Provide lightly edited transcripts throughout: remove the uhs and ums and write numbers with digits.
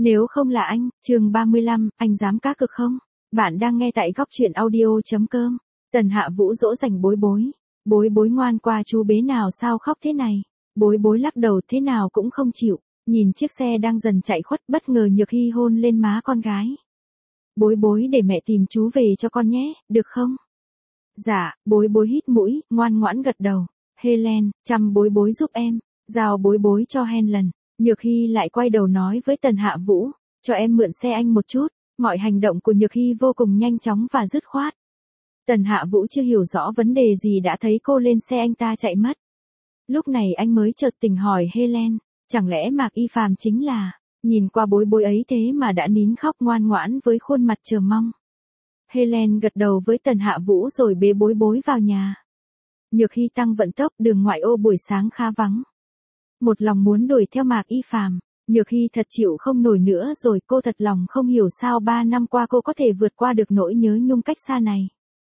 Nếu không là anh, chương 35, anh dám cá cược không? Bạn đang nghe tại góc truyện audio.com. Tần Hạ Vũ dỗ dành Bối Bối. Bối Bối ngoan qua chú bế nào sao khóc thế này. Bối Bối lắc đầu thế nào cũng không chịu. Nhìn chiếc xe đang dần chạy khuất, bất ngờ Nhược Hy hôn lên má con gái. Bối Bối, để mẹ tìm chú về cho con nhé, được không? Dạ. Bối Bối hít mũi, ngoan ngoãn gật đầu. Helen, chăm Bối Bối giúp em. Giao Bối Bối cho Helen. Nhược Hy lại quay đầu nói với Tần Hạ Vũ, cho em mượn xe anh một chút. Mọi hành động của Nhược Hy vô cùng nhanh chóng và dứt khoát. Tần Hạ Vũ chưa hiểu rõ vấn đề gì đã thấy cô lên xe anh ta chạy mất. Lúc này anh mới chợt tỉnh hỏi Helen, chẳng lẽ Mạc Y Phàm chính là, nhìn qua Bối Bối ấy thế mà đã nín khóc ngoan ngoãn với khuôn mặt chờ mong. Helen gật đầu với Tần Hạ Vũ rồi bế Bối Bối vào nhà. Nhược Hy tăng vận tốc, đường ngoại ô buổi sáng khá vắng. Một lòng muốn đuổi theo Mạc Y Phàm, Nhược Hy thật chịu không nổi nữa rồi, cô thật lòng không hiểu sao 3 năm qua cô có thể vượt qua được nỗi nhớ nhung cách xa này.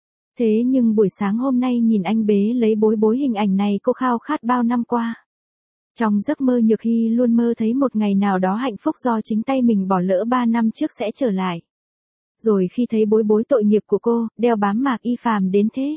Thế nhưng buổi sáng hôm nay nhìn anh bế lấy Bối Bối, hình ảnh này cô khao khát bao năm qua. Trong giấc mơ Nhược Hy luôn mơ thấy một ngày nào đó hạnh phúc do chính tay mình bỏ lỡ 3 năm trước sẽ trở lại. Rồi khi thấy Bối Bối tội nghiệp của cô, đeo bám Mạc Y Phàm đến thế.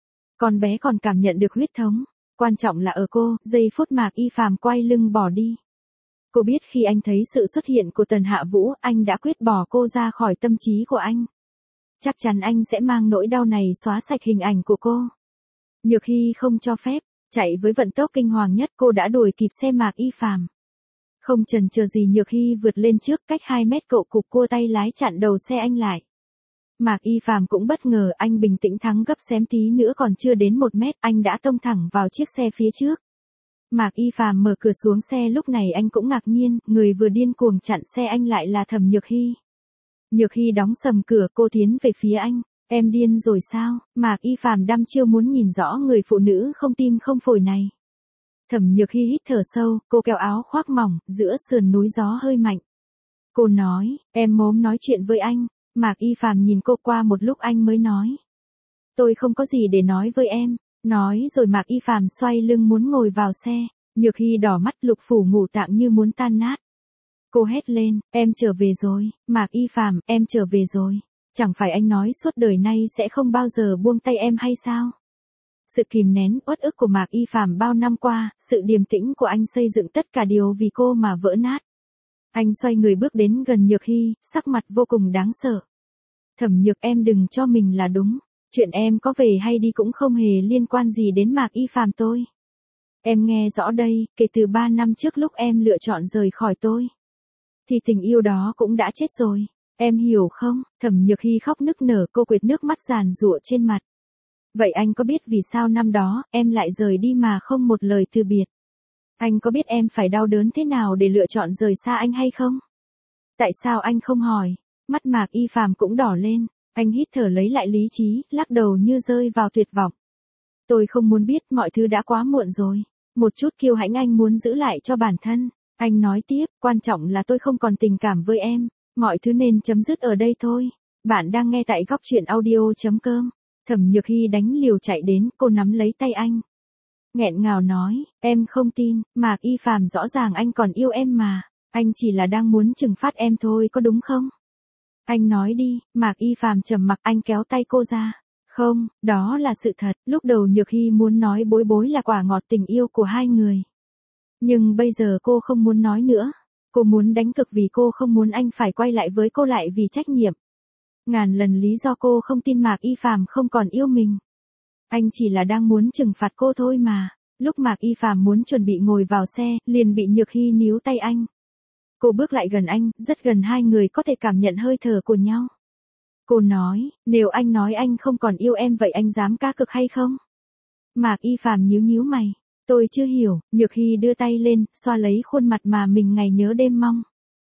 Con bé còn cảm nhận được huyết thống. Quan trọng là ở cô, giây phút Mạc Y Phàm quay lưng bỏ đi. Cô biết khi anh thấy sự xuất hiện của Tần Hạ Vũ, anh đã quyết bỏ cô ra khỏi tâm trí của anh. Chắc chắn anh sẽ mang nỗi đau này xóa sạch hình ảnh của cô. Nhược Hy không cho phép, chạy với vận tốc kinh hoàng nhất, cô đã đuổi kịp xe Mạc Y Phàm. Không chần chờ gì Nhược Hy vượt lên trước, cách 2 mét cậu cụp cua tay lái chặn đầu xe anh lại. Mạc Y Phàm cũng bất ngờ, anh bình tĩnh thắng gấp xém tí nữa còn chưa đến 1 mét, anh đã tông thẳng vào chiếc xe phía trước. Mạc Y Phàm mở cửa xuống xe, lúc này anh cũng ngạc nhiên, người vừa điên cuồng chặn xe anh lại là Thẩm Nhược Hy. Nhược Hy đóng sầm cửa, cô tiến về phía anh. Em điên rồi sao? Mạc Y Phàm đăm chiêu muốn nhìn rõ người phụ nữ không tim không phổi này. Thẩm Nhược Hy hít thở sâu, cô kéo áo khoác mỏng, giữa sườn núi gió hơi mạnh. Cô nói, em muốn nói chuyện với anh. Mạc Y Phàm nhìn cô, qua một lúc anh mới nói. Tôi không có gì để nói với em. Nói rồi Mạc Y Phàm xoay lưng muốn ngồi vào xe. Nhược Hy đỏ mắt, lục phủ ngũ tạng như muốn tan nát. Cô hét lên, em trở về rồi. Mạc Y Phàm, em trở về rồi. Chẳng phải anh nói suốt đời nay sẽ không bao giờ buông tay em hay sao? Sự kìm nén uất ức của Mạc Y Phàm bao năm qua, sự điềm tĩnh của anh xây dựng tất cả điều vì cô mà vỡ nát. Anh xoay người bước đến gần Nhược Hy, sắc mặt vô cùng đáng sợ. Thẩm Nhược, em đừng cho mình là đúng. Chuyện em có về hay đi cũng không hề liên quan gì đến Mạc Y Phàm tôi. Em nghe rõ đây, kể từ 3 năm trước lúc em lựa chọn rời khỏi tôi, thì tình yêu đó cũng đã chết rồi. Em hiểu không? Thẩm Nhược Hy khóc nức nở, cô quệt nước mắt giàn giụa trên mặt. Vậy anh có biết vì sao năm đó, em lại rời đi mà không một lời từ biệt? Anh có biết em phải đau đớn thế nào để lựa chọn rời xa anh hay không? Tại sao anh không hỏi? Mắt Mạc Y Phàm cũng đỏ lên, anh hít thở lấy lại lý trí, lắc đầu như rơi vào tuyệt vọng. Tôi không muốn biết, mọi thứ đã quá muộn rồi. Một chút kiêu hãnh anh muốn giữ lại cho bản thân. Anh nói tiếp, quan trọng là tôi không còn tình cảm với em. Mọi thứ nên chấm dứt ở đây thôi. Bạn đang nghe tại góc truyện audio.com. Thẩm Nhược Hy đánh liều chạy đến, cô nắm lấy tay anh. Nghẹn ngào nói, em không tin, Mạc Y Phàm, rõ ràng anh còn yêu em mà. Anh chỉ là đang muốn trừng phạt em thôi, có đúng không? Anh nói đi. Mạc Y Phàm trầm mặc, anh kéo tay cô ra. Không, đó là sự thật. Lúc đầu Nhược Hy muốn nói Bối Bối là quả ngọt tình yêu của hai người. Nhưng bây giờ cô không muốn nói nữa. Cô muốn đánh cực vì cô không muốn anh phải quay lại với cô, lại vì trách nhiệm. Ngàn lần lý do cô không tin Mạc Y Phàm không còn yêu mình. Anh chỉ là đang muốn trừng phạt cô thôi mà. Lúc Mạc Y Phàm muốn chuẩn bị ngồi vào xe, liền bị Nhược Hy níu tay anh. Cô bước lại gần anh, rất gần, hai người có thể cảm nhận hơi thở của nhau. Cô nói, nếu anh nói anh không còn yêu em vậy anh dám cá cược hay không? Mạc Y Phàm nhíu nhíu mày. Tôi chưa hiểu. Nhược Hy đưa tay lên, xoa lấy khuôn mặt mà mình ngày nhớ đêm mong.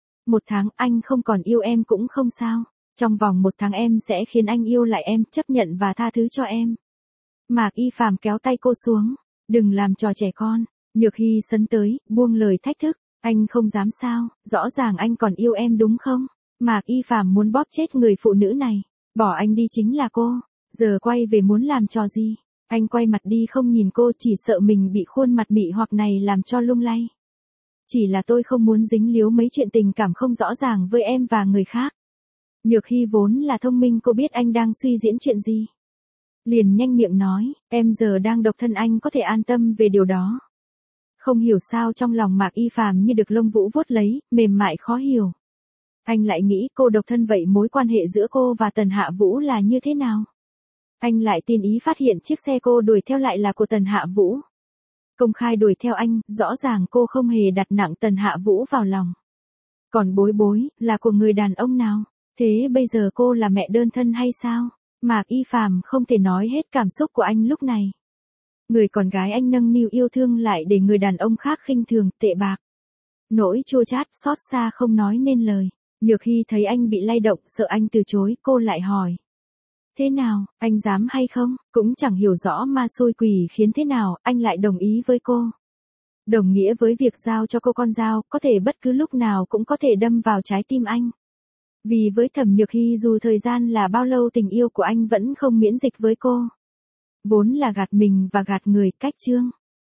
1 tháng anh không còn yêu em cũng không sao. Trong vòng 1 tháng em sẽ khiến anh yêu lại em, chấp nhận và tha thứ cho em. Mạc Y Phàm kéo tay cô xuống. Đừng làm trò trẻ con. Nhược Hy sấn tới, buông lời thách thức. Anh không dám sao? Rõ ràng anh còn yêu em đúng không? Mạc Y Phàm muốn bóp chết người phụ nữ này. Bỏ anh đi chính là cô. Giờ quay về muốn làm trò gì? Anh quay mặt đi không nhìn cô, chỉ sợ mình bị khuôn mặt mị hoặc này làm cho lung lay. Chỉ là tôi không muốn dính líu mấy chuyện tình cảm không rõ ràng với em và người khác. Nhược Hy vốn là thông minh, cô biết anh đang suy diễn chuyện gì. Liền nhanh miệng nói, em giờ đang độc thân, anh có thể an tâm về điều đó. Không hiểu sao trong lòng Mạc Y Phàm như được lông vũ vuốt lấy, mềm mại khó hiểu. Anh lại nghĩ cô độc thân vậy mối quan hệ giữa cô và Tần Hạ Vũ là như thế nào? Anh lại tin ý phát hiện chiếc xe cô đuổi theo lại là của Tần Hạ Vũ. Công khai đuổi theo anh, rõ ràng cô không hề đặt nặng Tần Hạ Vũ vào lòng. Còn Bối Bối, là của người đàn ông nào? Thế bây giờ cô là mẹ đơn thân hay sao? Mạc Y Phàm không thể nói hết cảm xúc của anh lúc này. Người con gái anh nâng niu yêu thương lại để người đàn ông khác khinh thường, tệ bạc. Nỗi chua chát, xót xa không nói nên lời. Nhược Hy thấy anh bị lay động, sợ anh từ chối, cô lại hỏi. Thế nào, anh dám hay không? Cũng chẳng hiểu rõ ma xui quỷ khiến thế nào, anh lại đồng ý với cô. Đồng nghĩa với việc giao cho cô con dao, có thể bất cứ lúc nào cũng có thể đâm vào trái tim anh. Vì với Thẩm Nhược Hy dù thời gian là bao lâu tình yêu của anh vẫn không miễn dịch với cô. Vốn là gạt mình và gạt người, cách chương.